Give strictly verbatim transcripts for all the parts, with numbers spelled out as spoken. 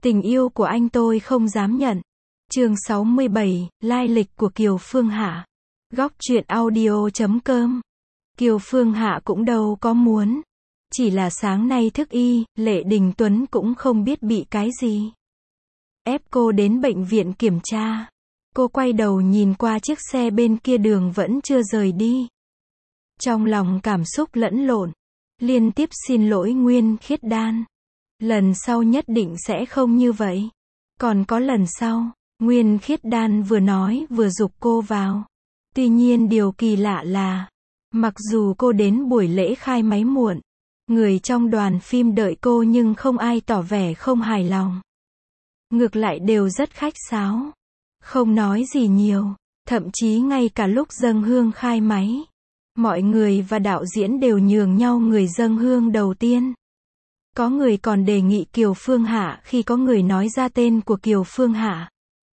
Tình yêu của anh tôi không dám nhận. Chương sáu mươi bảy, lai lịch của Kiều Phương Hạ. Góc truyện audio chấm com. Kiều Phương Hạ cũng đâu có muốn. Chỉ là sáng nay thức y, Lệ Đình Tuấn cũng không biết bị cái gì. Ép cô đến bệnh viện kiểm tra. Cô quay đầu nhìn qua chiếc xe bên kia đường vẫn chưa rời đi. Trong lòng cảm xúc lẫn lộn. Liên tiếp xin lỗi Nguyên Khiết Đan. Lần sau nhất định sẽ không như vậy. Còn có lần sau, Nguyên Khiết Đan vừa nói vừa giục cô vào. Tuy nhiên điều kỳ lạ là, mặc dù cô đến buổi lễ khai máy muộn, người trong đoàn phim đợi cô nhưng không ai tỏ vẻ không hài lòng. Ngược lại đều rất khách sáo, không nói gì nhiều, thậm chí ngay cả lúc dâng hương khai máy, mọi người và đạo diễn đều nhường nhau người dâng hương đầu tiên. Có người còn đề nghị Kiều Phương Hạ khi có người nói ra tên của Kiều Phương Hạ.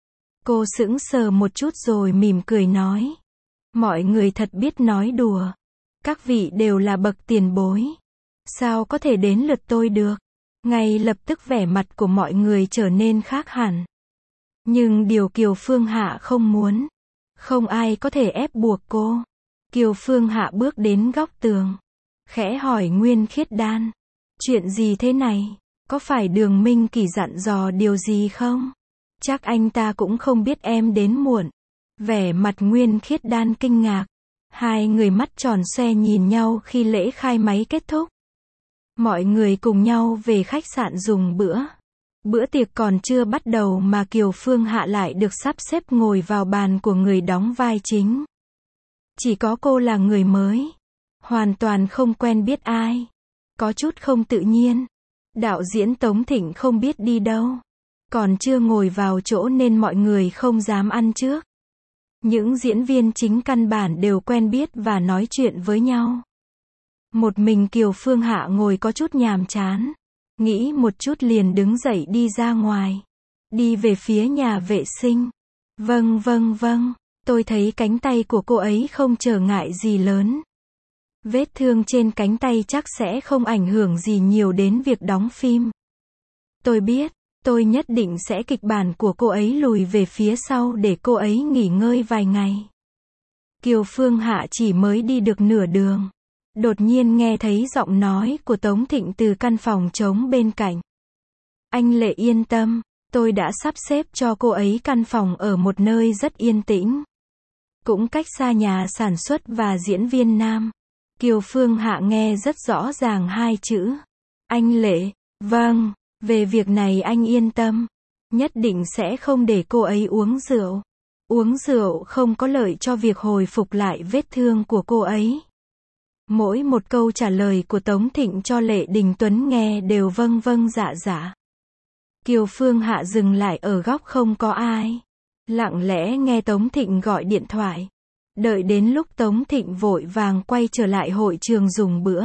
Cô sững sờ một chút rồi mỉm cười nói. Mọi người thật biết nói đùa. Các vị đều là bậc tiền bối. Sao có thể đến lượt tôi được? Ngay lập tức vẻ mặt của mọi người trở nên khác hẳn. Nhưng điều Kiều Phương Hạ không muốn. Không ai có thể ép buộc cô. Kiều Phương Hạ bước đến góc tường. Khẽ hỏi Nguyên Khiết Đan. Chuyện gì thế này? Có phải Đường Minh Kỳ dặn dò điều gì không? Chắc anh ta cũng không biết em đến muộn. Vẻ mặt Nguyên Khiết Đan kinh ngạc. Hai người mắt tròn xoe nhìn nhau khi lễ khai máy kết thúc. Mọi người cùng nhau về khách sạn dùng bữa. Bữa tiệc còn chưa bắt đầu mà Kiều Phương Hạ lại được sắp xếp ngồi vào bàn của người đóng vai chính. Chỉ có cô là người mới. Hoàn toàn không quen biết ai. Có chút không tự nhiên. Đạo diễn Tống Thịnh không biết đi đâu. Còn chưa ngồi vào chỗ nên mọi người không dám ăn trước. Những diễn viên chính căn bản đều quen biết và nói chuyện với nhau. Một mình Kiều Phương Hạ ngồi có chút nhàm chán. Nghĩ một chút liền đứng dậy đi ra ngoài. Đi về phía nhà vệ sinh. Vâng vâng vâng, tôi thấy cánh tay của cô ấy không trở ngại gì lớn. Vết thương trên cánh tay chắc sẽ không ảnh hưởng gì nhiều đến việc đóng phim. Tôi biết, tôi nhất định sẽ kịch bản của cô ấy lùi về phía sau để cô ấy nghỉ ngơi vài ngày. Kiều Phương Hạ chỉ mới đi được nửa đường. Đột nhiên nghe thấy giọng nói của Tống Thịnh từ căn phòng trống bên cạnh. Anh Lệ yên tâm, tôi đã sắp xếp cho cô ấy căn phòng ở một nơi rất yên tĩnh. Cũng cách xa nhà sản xuất và diễn viên nam. Kiều Phương Hạ nghe rất rõ ràng hai chữ. Anh Lệ, vâng, về việc này anh yên tâm. Nhất định sẽ không để cô ấy uống rượu. Uống rượu không có lợi cho việc hồi phục lại vết thương của cô ấy. Mỗi một câu trả lời của Tống Thịnh cho Lệ Đình Tuấn nghe đều vâng vâng dạ dạ. Kiều Phương Hạ dừng lại ở góc không có ai. Lặng lẽ nghe Tống Thịnh gọi điện thoại. Đợi đến lúc Tống Thịnh vội vàng quay trở lại hội trường dùng bữa.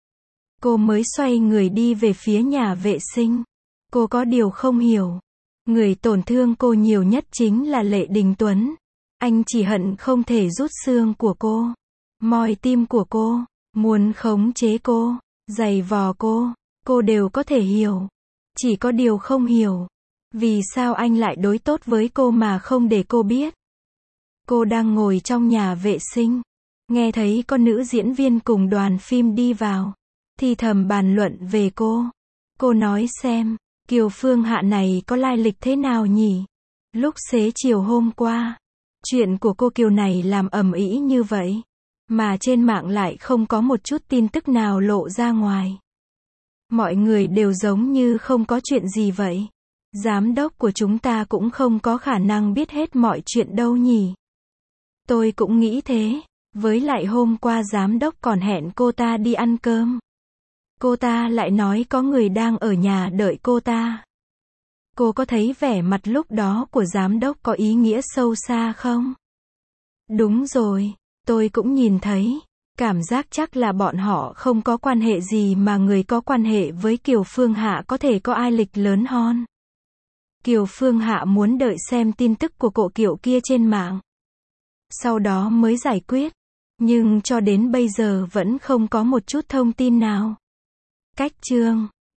Cô mới xoay người đi về phía nhà vệ sinh. Cô có điều không hiểu. Người tổn thương cô nhiều nhất chính là Lệ Đình Tuấn. Anh chỉ hận không thể rút xương của cô. Moi tim của cô. Muốn khống chế cô. Giày vò cô. Cô đều có thể hiểu. Chỉ có điều không hiểu. Vì sao anh lại đối tốt với cô mà không để cô biết. Cô đang ngồi trong nhà vệ sinh. Nghe thấy có nữ diễn viên cùng đoàn phim đi vào. Thì thầm bàn luận về cô. Cô nói xem, Kiều Phương Hạ này có lai lịch thế nào nhỉ? Lúc xế chiều hôm qua, chuyện của cô Kiều này làm ầm ĩ như vậy. Mà trên mạng lại không có một chút tin tức nào lộ ra ngoài. Mọi người đều giống như không có chuyện gì vậy. Giám đốc của chúng ta cũng không có khả năng biết hết mọi chuyện đâu nhỉ? Tôi cũng nghĩ thế. Với lại hôm qua giám đốc còn hẹn cô ta đi ăn cơm. Cô ta lại nói có người đang ở nhà đợi cô ta. Cô có thấy vẻ mặt lúc đó của giám đốc có ý nghĩa sâu xa không? Đúng rồi, tôi cũng nhìn thấy. Cảm giác chắc là bọn họ không có quan hệ gì mà người có quan hệ với Kiều Phương Hạ có thể có ai lịch lớn hơn. Kiều Phương Hạ muốn đợi xem tin tức của cậu Kiều kia trên mạng. Sau đó mới giải quyết. Nhưng cho đến bây giờ vẫn không có một chút thông tin nào. Cách chương